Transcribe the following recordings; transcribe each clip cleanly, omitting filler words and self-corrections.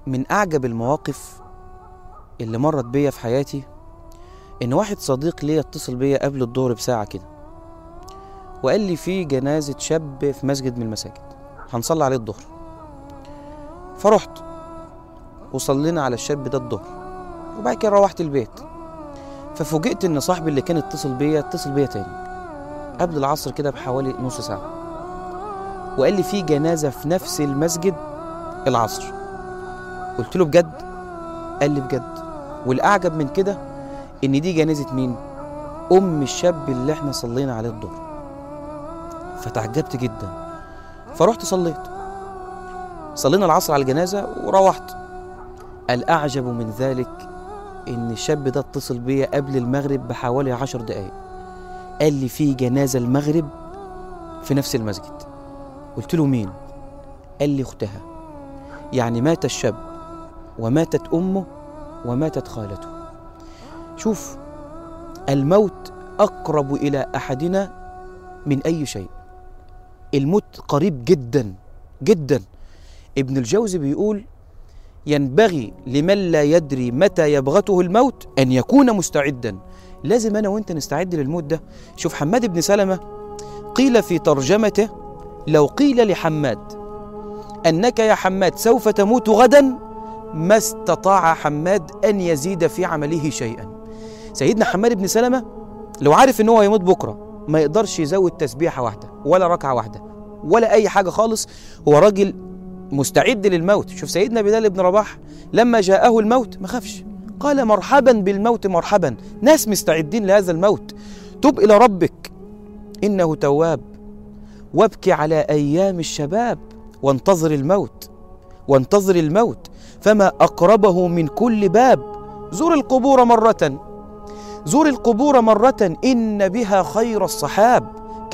من أعجب المواقف اللي مرت بيا في حياتي إن واحد صديق ليا اتصل بيا قبل الظهر بساعة كده وقال لي في جنازة شاب في مسجد من المساجد هنصلي عليه الظهر. فرحت وصلينا على الشاب ده الظهر، وبعد كده روحت البيت. ففوجئت إن صاحبي اللي كان اتصل بيا تاني قبل العصر كده بحوالي نص ساعة، وقال لي في جنازة في نفس المسجد العصر. قلت له بجد؟ قال لي بجد. والأعجب من كده إن دي جنازة مين؟ أم الشاب اللي احنا صلينا عليه الظهر. فتعجبت جدا، فرحت صلينا العصر على الجنازة وروحت. الأعجب من ذلك إن الشاب ده اتصل بيا قبل المغرب بحوالي 10 دقايق، قال لي في جنازة المغرب في نفس المسجد. قلت له مين؟ قال لي أختها. يعني مات الشاب وماتت أمه وماتت خالته. شوف، الموت أقرب إلى أحدنا من أي شيء. الموت قريب جدا جدا. ابن الجوزي بيقول ينبغي لمن لا يدري متى يبغته الموت أن يكون مستعدا. لازم أنا وإنت نستعد للموت ده. شوف حماد بن سلمة قيل في ترجمته: لو قيل لحماد أنك يا حماد سوف تموت غدا ما استطاع حماد أن يزيد في عمله شيئا. سيدنا حماد بن سلمة لو عارف أنه هيموت بكرة ما يقدرش يزود تسبيحة واحدة ولا ركعة واحدة ولا أي حاجة خالص. هو راجل مستعد للموت. شوف سيدنا بلال بن رباح لما جاءه الموت ما خافش، قال مرحبا بالموت مرحبا. ناس مستعدين لهذا الموت. تب إلى ربك إنه تواب، وابكي على أيام الشباب، وانتظر الموت فما أقربه من كل باب. زور القبور مرة إن بها خير الصحاب.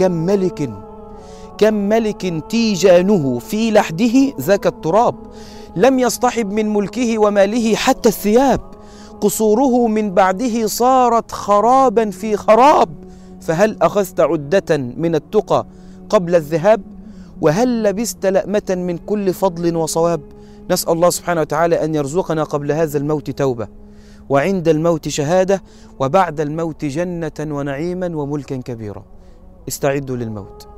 كم ملك تيجانه في لحده ذاك التراب، لم يصطحب من ملكه وماله حتى الثياب. قصوره من بعده صارت خرابا في خراب، فهل أخذت عدة من التقى قبل الذهاب؟ وهل لبست لأمة من كل فضل وصواب؟ نسأل الله سبحانه وتعالى أن يرزقنا قبل هذا الموت توبة، وعند الموت شهادة، وبعد الموت جنة ونعيما وملكا كبيرا. استعدوا للموت.